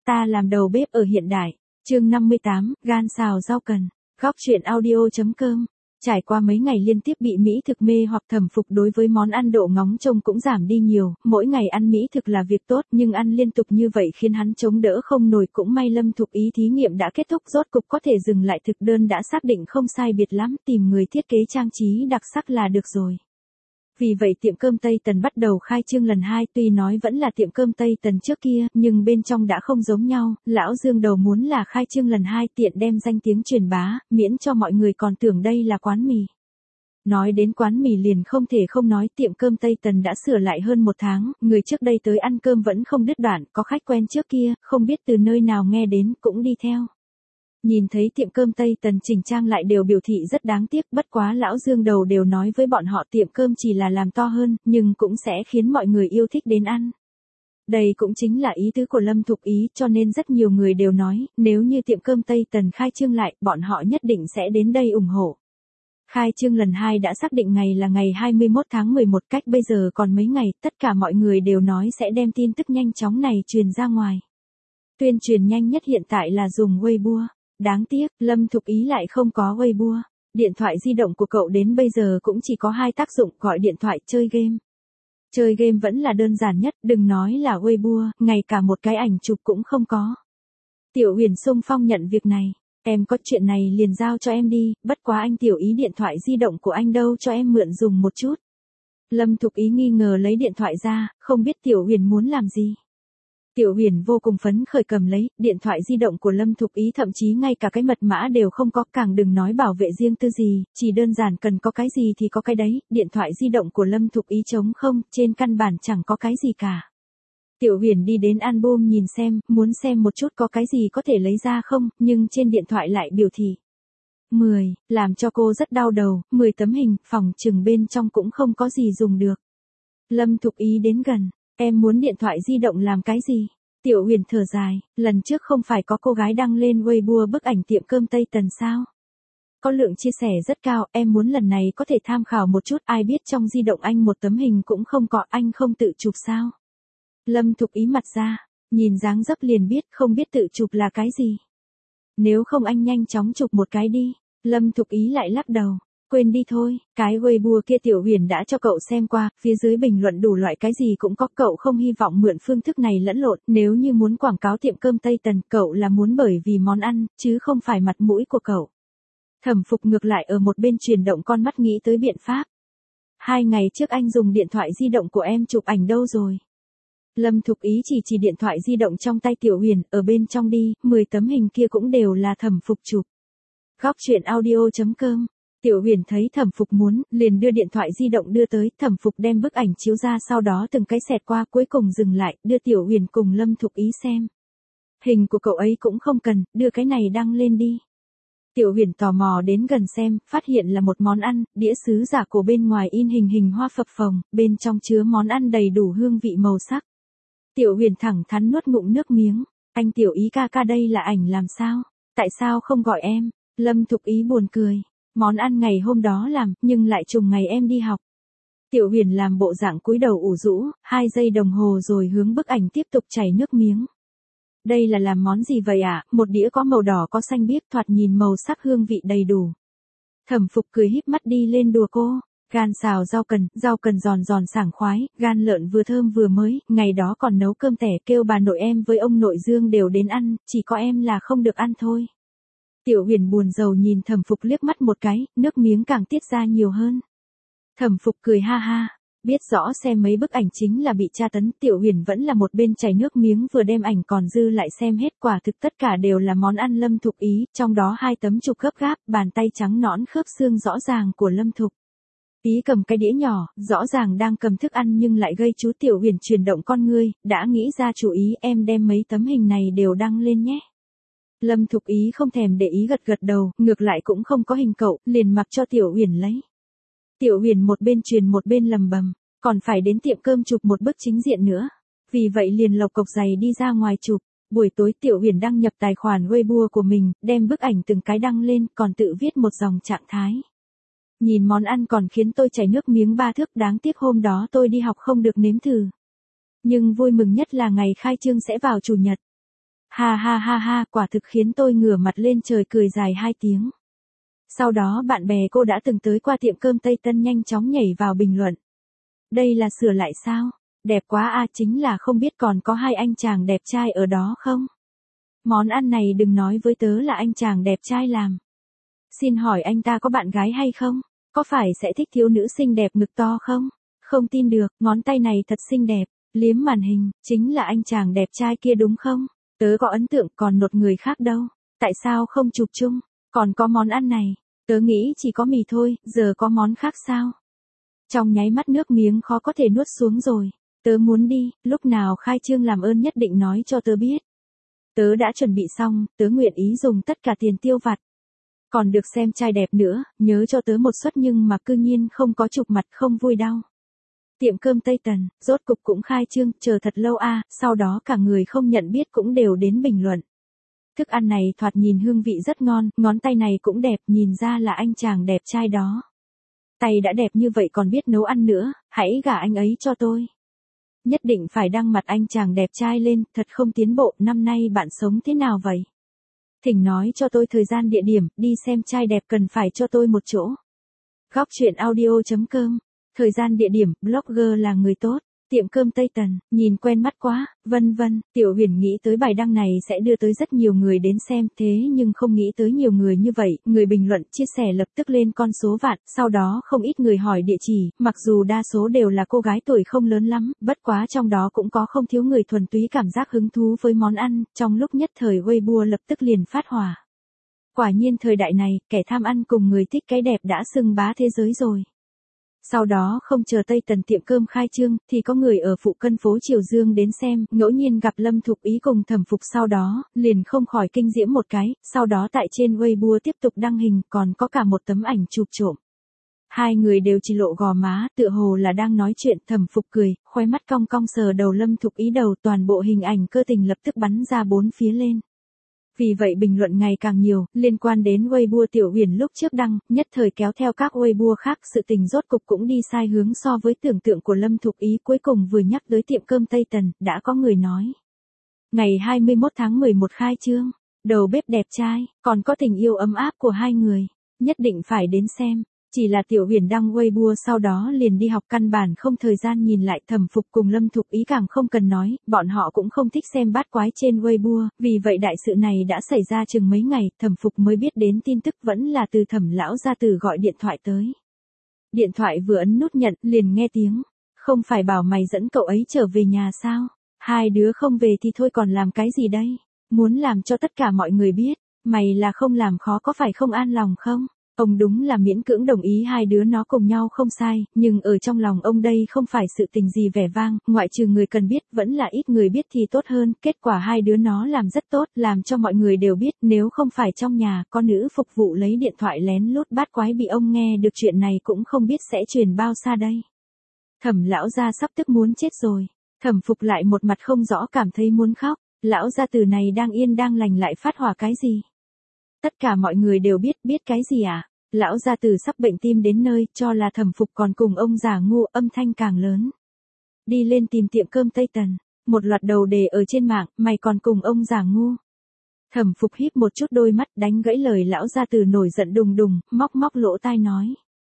Ta làm đầu bếp ở hiện đại. Chương 58, gan xào rau cần. Góc truyện audio.com. Trải qua mấy ngày liên tiếp bị mỹ thực mê hoặc Thẩm Phục đối với món ăn độ ngóng trông cũng giảm đi nhiều, mỗi ngày ăn mỹ thực là việc tốt nhưng ăn liên tục như vậy khiến hắn chống đỡ không nổi. Cũng may Lâm Thục Ý thí nghiệm đã kết thúc, rốt cục có thể dừng lại, thực đơn đã xác định không sai biệt lắm, tìm người thiết kế trang trí đặc sắc là được rồi. Vì vậy tiệm cơm Tây Tần bắt đầu khai trương lần 2, tuy nói vẫn là tiệm cơm Tây Tần trước kia, nhưng bên trong đã không giống nhau. Lão Dương đầu muốn là khai trương lần 2 tiện đem danh tiếng truyền bá, miễn cho mọi người còn tưởng đây là quán mì. Nói đến quán mì liền không thể không nói tiệm cơm Tây Tần đã sửa lại hơn 1 tháng, người trước đây tới ăn cơm vẫn không đứt đoạn, có khách quen trước kia, không biết từ nơi nào nghe đến cũng đi theo. Nhìn thấy tiệm cơm Tây Tần chỉnh trang lại đều biểu thị rất đáng tiếc, bất quá lão Dương đầu đều nói với bọn họ tiệm cơm chỉ là làm to hơn, nhưng cũng sẽ khiến mọi người yêu thích đến ăn. Đây cũng chính là ý tứ của Lâm Thục Ý, cho nên rất nhiều người đều nói, nếu như tiệm cơm Tây Tần khai trương lại, bọn họ nhất định sẽ đến đây ủng hộ. Khai trương lần 2 đã xác định ngày là ngày 21 tháng 11, cách bây giờ còn mấy ngày, tất cả mọi người đều nói sẽ đem tin tức nhanh chóng này truyền ra ngoài. Tuyên truyền nhanh nhất hiện tại là dùng Weibo. Đáng tiếc, Lâm Thục Ý lại không có Weibo. Điện thoại di động của cậu đến bây giờ cũng chỉ có 2 tác dụng, gọi điện thoại, chơi game. Chơi game vẫn là đơn giản nhất, đừng nói là Weibo, ngay cả một cái ảnh chụp cũng không có. Tiểu Huyền xung phong nhận việc này. Em có chuyện này liền giao cho em đi, bất quá anh Tiểu Ý điện thoại di động của anh đâu, cho em mượn dùng một chút. Lâm Thục Ý nghi ngờ lấy điện thoại ra, không biết Tiểu Huyền muốn làm gì. Tiểu Huyền vô cùng phấn khởi cầm lấy, điện thoại di động của Lâm Thục Ý thậm chí ngay cả cái mật mã đều không có, càng đừng nói bảo vệ riêng tư gì, chỉ đơn giản cần có cái gì thì có cái đấy, điện thoại di động của Lâm Thục Ý trống không, trên căn bản chẳng có cái gì cả. Tiểu Huyền đi đến album nhìn xem, muốn xem một chút có cái gì có thể lấy ra không, nhưng trên điện thoại lại biểu thị 10, làm cho cô rất đau đầu, 10 tấm hình, phòng chừng bên trong cũng không có gì dùng được. Lâm Thục Ý đến gần. Em muốn điện thoại di động làm cái gì? Tiểu Huyền thở dài, lần trước không phải có cô gái đăng lên Weibo bức ảnh tiệm cơm Tây Tần sao? Có lượng chia sẻ rất cao, em muốn lần này có thể tham khảo một chút, ai biết trong di động anh một tấm hình cũng không có, anh không tự chụp sao? Lâm Thục Ý mặt ra, nhìn dáng dấp liền biết không biết tự chụp là cái gì. Nếu không anh nhanh chóng chụp một cái đi. Lâm Thục Ý lại lắc đầu. Quên đi thôi, cái Weibo kia Tiểu Huyền đã cho cậu xem qua, phía dưới bình luận đủ loại cái gì cũng có, cậu không hy vọng mượn phương thức này lẫn lộn, nếu như muốn quảng cáo tiệm cơm Tây Tần, cậu là muốn bởi vì món ăn, chứ không phải mặt mũi của cậu. Thẩm Phục ngược lại ở một bên chuyển động con mắt nghĩ tới biện pháp. 2 ngày trước anh dùng điện thoại di động của em chụp ảnh đâu rồi? Lâm Thục Ý chỉ điện thoại di động trong tay Tiểu Huyền, ở bên trong đi, 10 tấm hình kia cũng đều là Thẩm Phục chụp. Góc truyện audio.com. Tiểu Huyền thấy Thẩm Phục muốn, liền đưa điện thoại di động đưa tới, Thẩm Phục đem bức ảnh chiếu ra, sau đó từng cái xẹt qua, cuối cùng dừng lại, đưa Tiểu Huyền cùng Lâm Thục Ý xem. Hình của cậu ấy cũng không cần, đưa cái này đăng lên đi. Tiểu Huyền tò mò đến gần xem, phát hiện là một món ăn, đĩa sứ giả cổ bên ngoài in hình hoa phập phồng, bên trong chứa món ăn đầy đủ hương vị màu sắc. Tiểu Huyền thẳng thắn nuốt ngụm nước miếng, anh Tiểu Ý ca ca đây là ảnh làm sao? Tại sao không gọi em? Lâm Thục Ý buồn cười. Món ăn ngày hôm đó làm, nhưng lại trùng ngày em đi học. Tiểu Huyền làm bộ dạng cúi đầu ủ rũ, 2 giây đồng hồ rồi hướng bức ảnh tiếp tục chảy nước miếng. Đây là làm món gì vậy ạ? Một đĩa có màu đỏ có xanh biếc, thoạt nhìn màu sắc hương vị đầy đủ. Thẩm Phục cười híp mắt đi lên đùa cô. Gan xào rau cần giòn giòn sảng khoái, gan lợn vừa thơm vừa mới, ngày đó còn nấu cơm tẻ, kêu bà nội em với ông nội Dương đều đến ăn, chỉ có em là không được ăn thôi. Tiểu Huyền buồn rầu nhìn Thẩm Phục liếc mắt một cái, nước miếng càng tiết ra nhiều hơn. Thẩm Phục cười ha ha, biết rõ xem mấy bức ảnh chính là bị tra tấn, Tiểu Huyền vẫn là một bên chảy nước miếng vừa đem ảnh còn dư lại xem hết, quả thực tất cả đều là món ăn Lâm Thục Ý, trong đó 2 tấm chụp gấp gáp, bàn tay trắng nõn khớp xương rõ ràng của Lâm Thục Ý cầm cái đĩa nhỏ, rõ ràng đang cầm thức ăn nhưng lại gây chú. Tiểu Huyền chuyển động con ngươi, đã nghĩ ra chủ ý, em đem mấy tấm hình này đều đăng lên nhé. Lâm Thục Ý không thèm để ý gật gật đầu, ngược lại cũng không có hình cậu, liền mặc cho Tiểu Huyền lấy. Tiểu Huyền một bên truyền một bên lầm bầm, còn phải đến tiệm cơm chụp một bức chính diện nữa. Vì vậy liền lộc cộc giày đi ra ngoài chụp. Buổi tối Tiểu Huyền đăng nhập tài khoản Weibo của mình, đem bức ảnh từng cái đăng lên, còn tự viết một dòng trạng thái. Nhìn món ăn còn khiến tôi chảy nước miếng 3 thước, đáng tiếc hôm đó tôi đi học không được nếm thử. Nhưng vui mừng nhất là ngày khai trương sẽ vào chủ nhật. Ha ha ha ha, quả thực khiến tôi ngửa mặt lên trời cười dài 2 tiếng. Sau đó bạn bè cô đã từng tới qua tiệm cơm Tây Tân nhanh chóng nhảy vào bình luận. Đây là sửa lại sao? Đẹp quá à, chính là không biết còn có 2 anh chàng đẹp trai ở đó không? Món ăn này đừng nói với tớ là anh chàng đẹp trai làm. Xin hỏi anh ta có bạn gái hay không? Có phải sẽ thích thiếu nữ xinh đẹp ngực to không? Không tin được, ngón tay này thật xinh đẹp. Liếm màn hình, chính là anh chàng đẹp trai kia đúng không? Tớ có ấn tượng, còn một người khác đâu. Tại sao không chụp chung? Còn có món ăn này. Tớ nghĩ chỉ có mì thôi, giờ có món khác sao? Trong nháy mắt nước miếng khó có thể nuốt xuống rồi. Tớ muốn đi, lúc nào khai trương làm ơn nhất định nói cho tớ biết. Tớ đã chuẩn bị xong, tớ nguyện ý dùng tất cả tiền tiêu vặt. Còn được xem trai đẹp nữa, nhớ cho tớ một suất nhưng mà cư nhiên không có chụp mặt, không vui đau. Tiệm cơm Tây Tần, rốt cục cũng khai trương, chờ thật lâu à, sau đó cả người không nhận biết cũng đều đến bình luận. Thức ăn này thoạt nhìn hương vị rất ngon, ngón tay này cũng đẹp, nhìn ra là anh chàng đẹp trai đó. Tay đã đẹp như vậy còn biết nấu ăn nữa, hãy gả anh ấy cho tôi. Nhất định phải đăng mặt anh chàng đẹp trai lên, thật không tiến bộ, năm nay bạn sống thế nào vậy? Thỉnh nói cho tôi thời gian địa điểm, đi xem trai đẹp cần phải cho tôi một chỗ. Góc truyện audio.com. Thời gian địa điểm, blogger là người tốt. Tiệm cơm Tây Tần, nhìn quen mắt quá, vân vân. Tiểu Huyền nghĩ tới bài đăng này sẽ đưa tới rất nhiều người đến xem, thế nhưng không nghĩ tới nhiều người như vậy. Người bình luận chia sẻ lập tức lên con số vạn, sau đó không ít người hỏi địa chỉ, mặc dù đa số đều là cô gái tuổi không lớn lắm, bất quá trong đó cũng có không thiếu người thuần túy cảm giác hứng thú với món ăn, trong lúc nhất thời Weibo lập tức liền phát hỏa. Quả nhiên thời đại này, kẻ tham ăn cùng người thích cái đẹp đã xưng bá thế giới rồi. Sau đó không chờ Tây Tần tiệm cơm khai trương, thì có người ở phụ cận phố Triều Dương đến xem, ngẫu nhiên gặp Lâm Thục Ý cùng Thẩm Phục sau đó, liền không khỏi kinh diễm một cái, sau đó tại trên Weibo tiếp tục đăng hình, còn có cả một tấm ảnh chụp trộm. Hai người đều chỉ lộ gò má, tựa hồ là đang nói chuyện, Thẩm Phục cười, khóe mắt cong cong sờ đầu Lâm Thục Ý đầu, toàn bộ hình ảnh cơ tình lập tức bắn ra bốn phía lên. Vì vậy bình luận ngày càng nhiều, liên quan đến Weibo Tiểu Huyền lúc trước đăng, nhất thời kéo theo các Weibo khác, sự tình rốt cục cũng đi sai hướng so với tưởng tượng của Lâm Thục Ý, cuối cùng vừa nhắc tới tiệm cơm Tây Tần, đã có người nói. Ngày 21 tháng 11 khai trương, đầu bếp đẹp trai, còn có tình yêu ấm áp của hai người, nhất định phải đến xem. Chỉ là Tiểu Huyền đăng Weibo sau đó liền đi học, căn bản không thời gian nhìn lại. Thẩm Phục cùng Lâm Thục Ý càng không cần nói, bọn họ cũng không thích xem bát quái trên Weibo, vì vậy đại sự này đã xảy ra chừng mấy ngày, Thẩm Phục mới biết đến tin tức, vẫn là từ Thẩm lão gia tử gọi điện thoại tới. Điện thoại vừa ấn nút nhận, liền nghe tiếng, không phải bảo mày dẫn cậu ấy trở về nhà sao? Hai đứa không về thì thôi còn làm cái gì đây? Muốn làm cho tất cả mọi người biết, mày là không làm khó có phải không an lòng không? Ông đúng là miễn cưỡng đồng ý hai đứa nó cùng nhau không sai, nhưng ở trong lòng ông đây không phải sự tình gì vẻ vang, ngoại trừ người cần biết, vẫn là ít người biết thì tốt hơn, kết quả hai đứa nó làm rất tốt, làm cho mọi người đều biết, nếu không phải trong nhà, con nữ phục vụ lấy điện thoại lén lút bát quái bị ông nghe được chuyện này cũng không biết sẽ truyền bao xa đây. Thẩm lão gia sắp tức muốn chết rồi, Thẩm Phục lại một mặt không rõ cảm thấy muốn khóc, lão gia tử này đang yên đang lành lại phát hỏa cái gì? Tất cả mọi người đều biết cái gì à? Lão gia tử sắp bệnh tim đến nơi, cho là Thẩm Phục còn cùng ông già ngu, âm thanh càng lớn. Đi lên tìm tiệm cơm Tây Tần, một loạt đầu đề ở trên mạng, mày còn cùng ông già ngu. Thẩm Phục híp một chút đôi mắt, đánh gãy lời lão gia tử nổi giận đùng đùng, móc lỗ tai nói.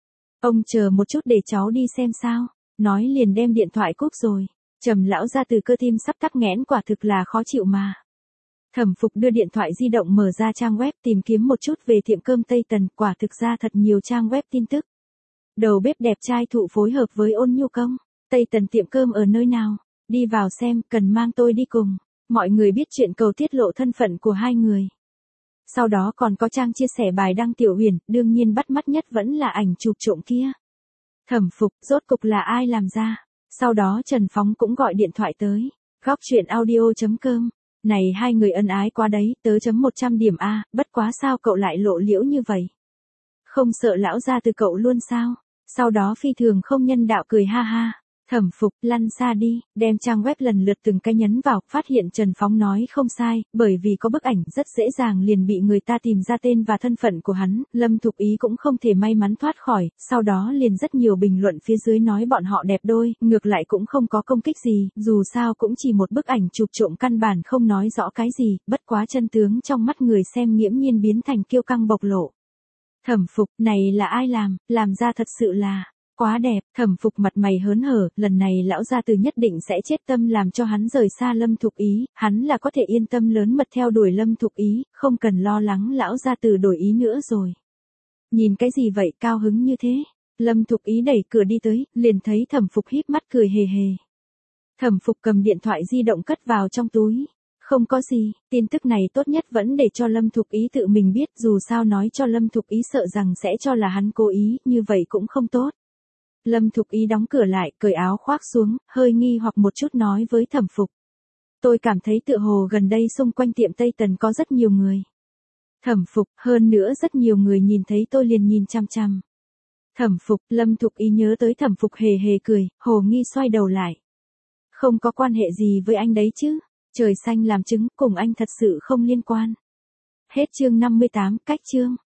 Ông chờ một chút để cháu đi xem sao, nói liền đem điện thoại cúp rồi. Trầm lão gia tử cơ tim sắp tắc nghẽn, quả thực là khó chịu mà. Thẩm Phục đưa điện thoại di động mở ra trang web tìm kiếm một chút về tiệm cơm Tây Tần, quả thực ra thật nhiều trang web tin tức. Đầu bếp đẹp trai thụ phối hợp với Ôn Nhu Công, Tây Tần tiệm cơm ở nơi nào? Đi vào xem, cần mang tôi đi cùng. Mọi người biết chuyện cầu tiết lộ thân phận của hai người. Sau đó còn có trang chia sẻ bài đăng Tiểu Huyền, đương nhiên bắt mắt nhất vẫn là ảnh chụp trộm kia. Thẩm Phục, rốt cục là ai làm ra? Sau đó Trần Phóng cũng gọi điện thoại tới. Góc truyện audio.com. Này hai người ân ái quá đấy, tớ chấm 100 điểm A, bất quá sao cậu lại lộ liễu như vậy? Không sợ lão gia từ cậu luôn sao? Sau đó phi thường không nhân đạo cười ha ha. Thẩm Phục, lăn xa đi, đem trang web lần lượt từng cái nhấn vào, phát hiện Trần Phóng nói không sai, bởi vì có bức ảnh rất dễ dàng liền bị người ta tìm ra tên và thân phận của hắn, Lâm Thục Ý cũng không thể may mắn thoát khỏi, sau đó liền rất nhiều bình luận phía dưới nói bọn họ đẹp đôi, ngược lại cũng không có công kích gì, dù sao cũng chỉ một bức ảnh chụp trộm căn bản không nói rõ cái gì, bất quá chân tướng trong mắt người xem nghiễm nhiên biến thành kiêu căng bộc lộ. Thẩm Phục, này là ai làm ra thật sự là quá đẹp. Thẩm Phục mặt mày hớn hở, lần này lão gia từ nhất định sẽ chết tâm làm cho hắn rời xa Lâm Thục Ý, hắn là có thể yên tâm lớn mật theo đuổi Lâm Thục Ý, không cần lo lắng lão gia từ đổi ý nữa rồi. Nhìn cái gì vậy, cao hứng như thế? Lâm Thục Ý đẩy cửa đi tới, liền thấy Thẩm Phục híp mắt cười hề hề. Thẩm Phục cầm điện thoại di động cất vào trong túi. Không có gì, tin tức này tốt nhất vẫn để cho Lâm Thục Ý tự mình biết, dù sao nói cho Lâm Thục Ý sợ rằng sẽ cho là hắn cố ý, như vậy cũng không tốt. Lâm Thục Ý đóng cửa lại, cởi áo khoác xuống, hơi nghi hoặc một chút nói với Thẩm Phục. Tôi cảm thấy tựa hồ gần đây xung quanh tiệm Tây Tần có rất nhiều người. Thẩm Phục, hơn nữa rất nhiều người nhìn thấy tôi liền nhìn chăm chăm. Thẩm Phục, Lâm Thục Ý nhớ tới Thẩm Phục hề hề cười, hồ nghi xoay đầu lại. Không có quan hệ gì với anh đấy chứ, trời xanh làm chứng, cùng anh thật sự không liên quan. Hết chương 58, cách chương.